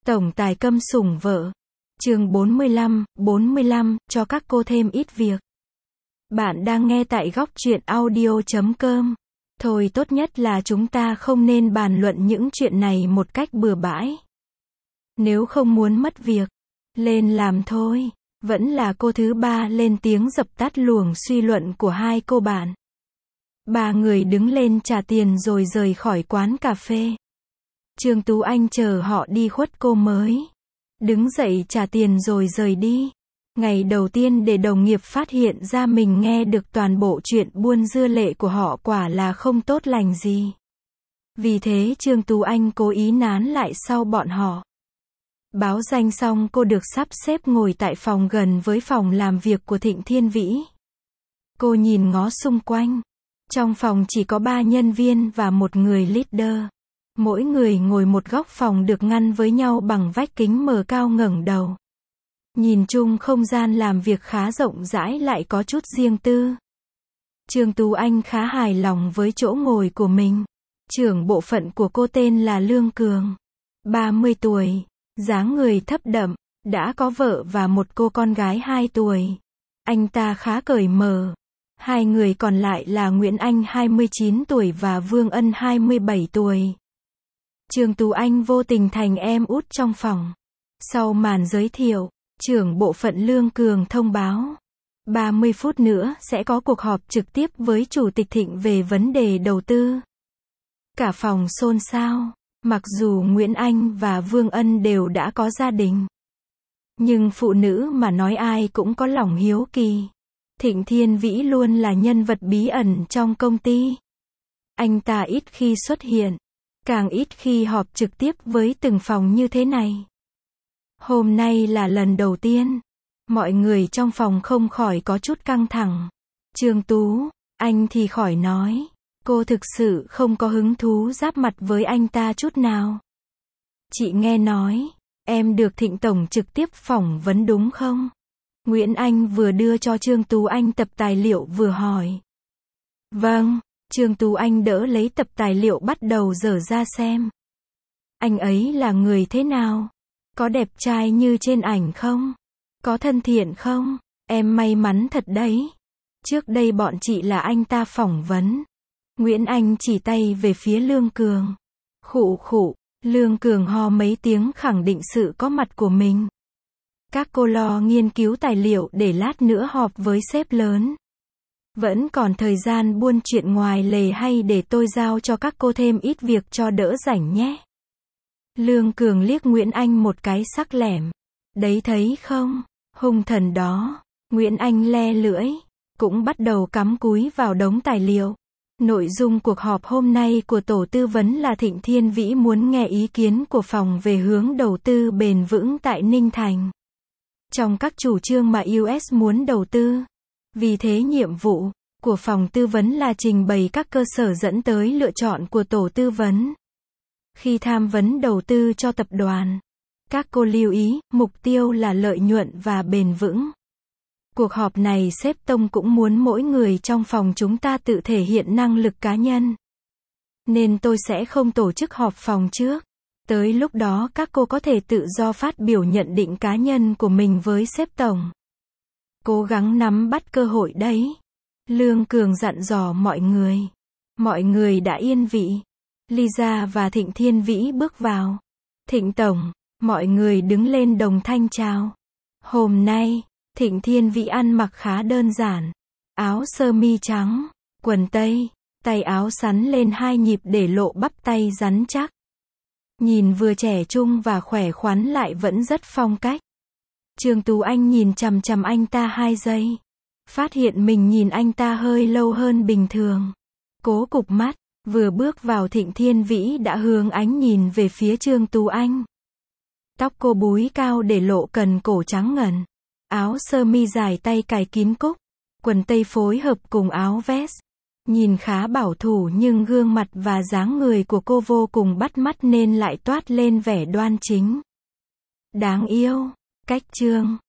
Tổng tài câm sủng vợ. Chương 45, cho các cô thêm ít việc. Bạn đang nghe tại góc truyện audio.com. Thôi tốt nhất là chúng ta không nên bàn luận những chuyện này một cách bừa bãi. Nếu không muốn mất việc, lên làm thôi. Vẫn là cô thứ ba lên tiếng dập tắt luồng suy luận của hai cô bạn. Ba người đứng lên trả tiền rồi rời khỏi quán cà phê. Trương Tú Anh chờ họ đi khuất cô mới đứng dậy trả tiền rồi rời đi. Ngày đầu tiên để đồng nghiệp phát hiện ra mình nghe được toàn bộ chuyện buôn dưa lệ của họ quả là không tốt lành gì. Vì thế Trương Tú Anh cố ý nán lại sau bọn họ. Báo danh xong cô được sắp xếp ngồi tại phòng gần với phòng làm việc của Thịnh Thiên Vĩ. Cô nhìn ngó xung quanh. Trong phòng chỉ có 3 nhân viên và một người leader. Mỗi người ngồi một góc phòng được ngăn với nhau bằng vách kính mờ cao ngẩng đầu. Nhìn chung không gian làm việc khá rộng rãi lại có chút riêng tư. Trương Tú Anh khá hài lòng với chỗ ngồi của mình. Trưởng bộ phận của cô tên là Lương Cường. 30 tuổi, dáng người thấp đậm, đã có vợ và một cô con gái 2 tuổi. Anh ta khá cởi mở. Hai người còn lại là Nguyễn Anh 29 tuổi và Vương Ân 27 tuổi. Trương Tú Anh vô tình thành em út trong phòng. Sau màn giới thiệu, trưởng bộ phận Lương Cường thông báo 30 phút nữa sẽ có cuộc họp trực tiếp với Chủ tịch Thịnh về vấn đề đầu tư. Cả phòng xôn xao. Mặc dù Nguyễn Anh và Vương Ân đều đã có gia đình, nhưng phụ nữ mà nói ai cũng có lòng hiếu kỳ. Thịnh Thiên Vĩ luôn là nhân vật bí ẩn trong công ty. Anh ta ít khi xuất hiện, càng ít khi họp trực tiếp với từng phòng như thế này. Hôm nay là lần đầu tiên, mọi người trong phòng không khỏi có chút căng thẳng. Trương Tú Anh thì khỏi nói, cô thực sự không có hứng thú giáp mặt với anh ta chút nào. Chị nghe nói, em được Thịnh Tổng trực tiếp phỏng vấn đúng không? Nguyễn Anh vừa đưa cho Trương Tú Anh tập tài liệu vừa hỏi. Vâng, Trương Tú Anh đỡ lấy tập tài liệu bắt đầu dở ra xem. Anh ấy là người thế nào? Có đẹp trai như trên ảnh không? Có thân thiện không? Em may mắn thật đấy. Trước đây bọn chị là anh ta phỏng vấn. Nguyễn Anh chỉ tay về phía Lương Cường. Khụ khụ, Lương Cường ho mấy tiếng khẳng định sự có mặt của mình. Các cô lo nghiên cứu tài liệu để lát nữa họp với sếp lớn. Vẫn còn thời gian buôn chuyện ngoài lề hay để tôi giao cho các cô thêm ít việc cho đỡ rảnh nhé. Lương Cường liếc Nguyễn Anh một cái sắc lẻm. Đấy thấy không, hung thần đó. Nguyễn Anh le lưỡi, cũng bắt đầu cắm cúi vào đống tài liệu. Nội dung cuộc họp hôm nay của tổ tư vấn là Thịnh Thiên Vĩ muốn nghe ý kiến của phòng về hướng đầu tư bền vững tại Ninh Thành. Trong các chủ trương mà US muốn đầu tư. Vì thế nhiệm vụ của phòng tư vấn là trình bày các cơ sở dẫn tới lựa chọn của tổ tư vấn. Khi tham vấn đầu tư cho tập đoàn, các cô lưu ý, mục tiêu là lợi nhuận và bền vững. Cuộc họp này sếp Tông cũng muốn mỗi người trong phòng chúng ta tự thể hiện năng lực cá nhân. Nên tôi sẽ không tổ chức họp phòng trước. Tới lúc đó các cô có thể tự do phát biểu nhận định cá nhân của mình với sếp Tổng. Cố gắng nắm bắt cơ hội đấy. Lương Cường dặn dò mọi người. Mọi người đã yên vị. Lisa và Thịnh Thiên Vĩ bước vào. Thịnh Tổng, mọi người đứng lên đồng thanh chào. Hôm nay, Thịnh Thiên Vĩ ăn mặc khá đơn giản. Áo sơ mi trắng, quần tây, tay áo sắn lên 2 nhịp để lộ bắp tay rắn chắc. Nhìn vừa trẻ trung và khỏe khoắn lại vẫn rất phong cách. Trương Tú Anh nhìn chằm chằm anh ta 2 giây. Phát hiện mình nhìn anh ta hơi lâu hơn bình thường. Cố cụp mắt, vừa bước vào Thịnh Thiên Vĩ đã hướng ánh nhìn về phía Trương Tú Anh. Tóc cô búi cao để lộ cần cổ trắng ngần. Áo sơ mi dài tay cài kín cúc. Quần tây phối hợp cùng áo vest. Nhìn khá bảo thủ nhưng gương mặt và dáng người của cô vô cùng bắt mắt nên lại toát lên vẻ đoan chính. Đáng yêu. Cách Trương